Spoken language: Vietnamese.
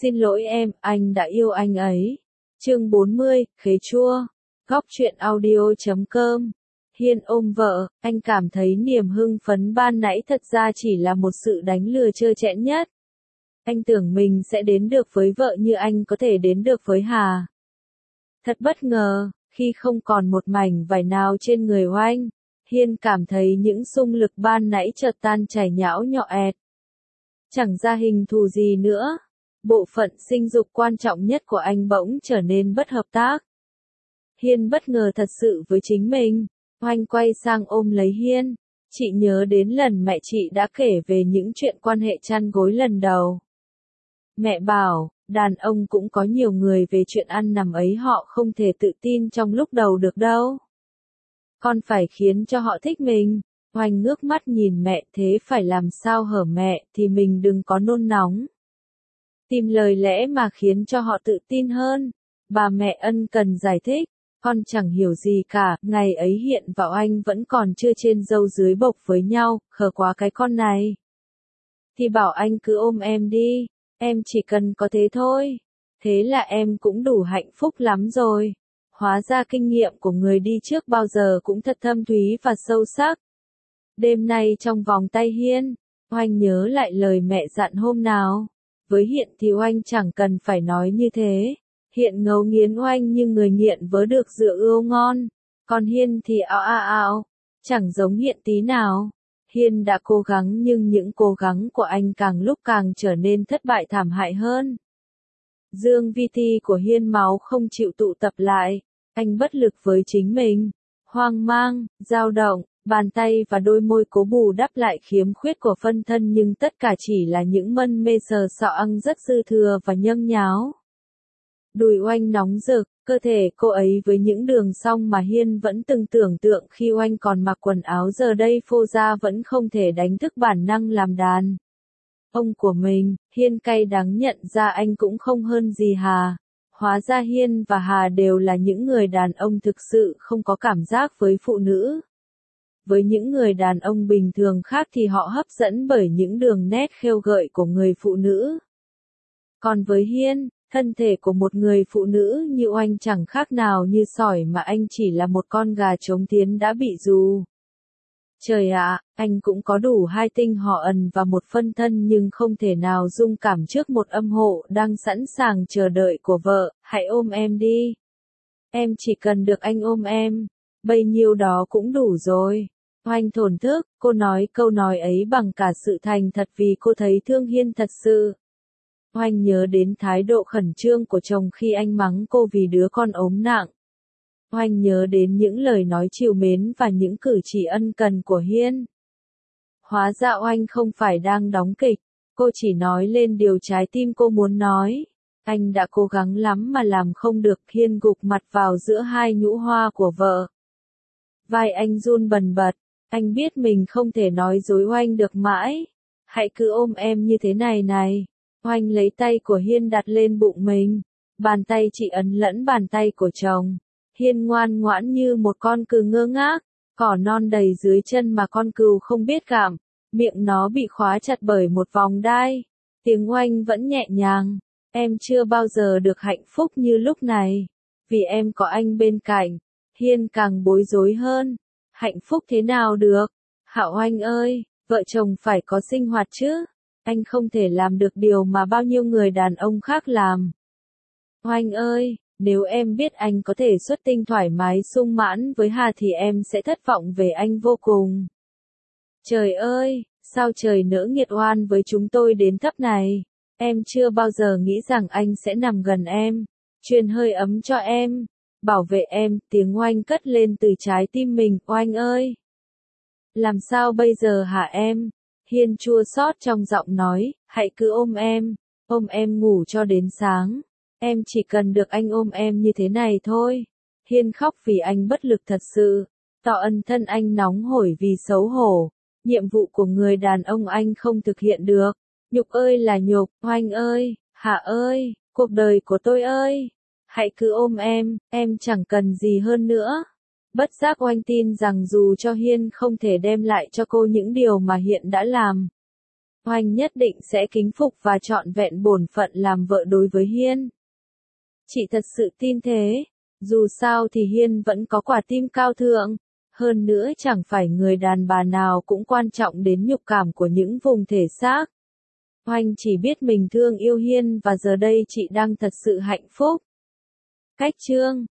Xin lỗi em, anh đã yêu anh ấy. Chương 40, khế chua. Góc truyện audio.com. Hiên ôm vợ, anh cảm thấy niềm hưng phấn ban nãy thật ra chỉ là một sự đánh lừa trơ trẽn nhất. Anh tưởng mình sẽ đến được với vợ như anh có thể đến được với Hà. Thật bất ngờ, khi không còn một mảnh vải nào trên người Oanh, Hiên cảm thấy những xung lực ban nãy chợt tan chảy nhão nhọẹt. Chẳng ra hình thù gì nữa. Bộ phận sinh dục quan trọng nhất của anh bỗng trở nên bất hợp tác. Hiên bất ngờ thật sự với chính mình. Oanh quay sang ôm lấy Hiên. Chị nhớ đến lần mẹ chị đã kể về những chuyện quan hệ chăn gối lần đầu. Mẹ bảo, đàn ông cũng có nhiều người về chuyện ăn nằm ấy họ không thể tự tin trong lúc đầu được đâu. Con phải khiến cho họ thích mình. Oanh ngước mắt nhìn mẹ, thế phải làm sao hở mẹ thì mình đừng có nôn nóng. Tìm lời lẽ mà khiến cho họ tự tin hơn. Bà mẹ ân cần giải thích, con chẳng hiểu gì cả, ngày ấy Hiện và Oanh vẫn còn chưa trên dâu dưới bộc với nhau, khờ quá cái con này. Thì bảo anh cứ ôm em đi, em chỉ cần có thế thôi. Thế là em cũng đủ hạnh phúc lắm rồi. Hóa ra kinh nghiệm của người đi trước bao giờ cũng thật thâm thúy và sâu sắc. Đêm nay trong vòng tay Hiên, Oanh nhớ lại lời mẹ dặn hôm nào. Với Hiện thì Oanh chẳng cần phải nói như thế. Hiện ngấu nghiến Oanh như người nghiện vớ được rượu ươu ngon. Còn Hiên thì ào, chẳng giống Hiện tí nào. Hiên đã cố gắng nhưng những cố gắng của anh càng lúc càng trở nên thất bại thảm hại hơn. Dương vi ti của Hiên máu không chịu tụ tập lại. Anh bất lực với chính mình. Hoang mang, dao động, bàn tay và đôi môi cố bù đắp lại khiếm khuyết của phân thân nhưng tất cả chỉ là những mân mê sờ soạng rất dư thừa và nhâng nháo. Đùi Oanh nóng rực, cơ thể cô ấy với những đường song mà Hiên vẫn từng tưởng tượng khi Oanh còn mặc quần áo giờ đây phô ra vẫn không thể đánh thức bản năng làm đàn ông của mình. Hiên cay đắng nhận ra anh cũng không hơn gì Hà. Hóa ra Hiên và Hà đều là những người đàn ông thực sự không có cảm giác với phụ nữ. Với những người đàn ông bình thường khác thì họ hấp dẫn bởi những đường nét khêu gợi của người phụ nữ. Còn với Hiên, thân thể của một người phụ nữ như Oanh chẳng khác nào như sỏi mà anh chỉ là một con gà trống tiến đã bị dù. Trời ạ, anh cũng có đủ hai tinh họ ẩn và một phân thân nhưng không thể nào dung cảm trước một âm hộ đang sẵn sàng chờ đợi của vợ, hãy ôm em đi. Em chỉ cần được anh ôm em, bấy nhiêu đó cũng đủ rồi. Oanh thổn thức, cô nói câu nói ấy bằng cả sự thành thật vì cô thấy thương Hiên thật sự. Oanh nhớ đến thái độ khẩn trương của chồng khi anh mắng cô vì đứa con ốm nặng. Oanh nhớ đến những lời nói trìu mến và những cử chỉ ân cần của Hiên. Hóa ra Oanh không phải đang đóng kịch, cô chỉ nói lên điều trái tim cô muốn nói. Anh đã cố gắng lắm mà làm không được. Hiên gục mặt vào giữa hai nhũ hoa của vợ. Vai anh run bần bật, anh biết mình không thể nói dối Oanh được mãi. Hãy cứ ôm em như thế này này. Oanh lấy tay của Hiên đặt lên bụng mình. Bàn tay chị ấn lẫn bàn tay của chồng. Hiên ngoan ngoãn như một con cừu ngơ ngác. Cỏ non đầy dưới chân mà con cừu không biết cảm. Miệng nó bị khóa chặt bởi một vòng đai. Tiếng Oanh vẫn nhẹ nhàng. Em chưa bao giờ được hạnh phúc như lúc này. Vì em có anh bên cạnh. Hiên càng bối rối hơn. Hạnh phúc thế nào được? Hạo Oanh ơi, vợ chồng phải có sinh hoạt chứ. Anh không thể làm được điều mà bao nhiêu người đàn ông khác làm. Oanh ơi, nếu em biết anh có thể xuất tinh thoải mái sung mãn với Hà thì em sẽ thất vọng về anh vô cùng. Trời ơi, sao trời nỡ nghiệt oan với chúng tôi đến thấp này. Em chưa bao giờ nghĩ rằng anh sẽ nằm gần em, truyền hơi ấm cho em, bảo vệ em. Tiếng Oanh cất lên từ trái tim mình. Oanh ơi, làm sao bây giờ hả em? Hiên chua xót trong giọng nói, hãy cứ ôm em ngủ cho đến sáng. Em chỉ cần được anh ôm em như thế này thôi. Hiên khóc vì anh bất lực thật sự. Tỏ ân thân anh nóng hổi vì xấu hổ. Nhiệm vụ của người đàn ông anh không thực hiện được. Nhục ơi là nhục. Oanh ơi, Hạ ơi, cuộc đời của tôi ơi. Hãy cứ ôm em chẳng cần gì hơn nữa. Bất giác Oanh tin rằng dù cho Hiên không thể đem lại cho cô những điều mà Hiện đã làm, Oanh nhất định sẽ kính phục và trọn vẹn bổn phận làm vợ đối với Hiên. Chị thật sự tin thế. Dù sao thì Hiên vẫn có quả tim cao thượng. Hơn nữa chẳng phải người đàn bà nào cũng quan trọng đến nhục cảm của những vùng thể xác. Oanh chỉ biết mình thương yêu Hiên và giờ đây chị đang thật sự hạnh phúc. Cách chương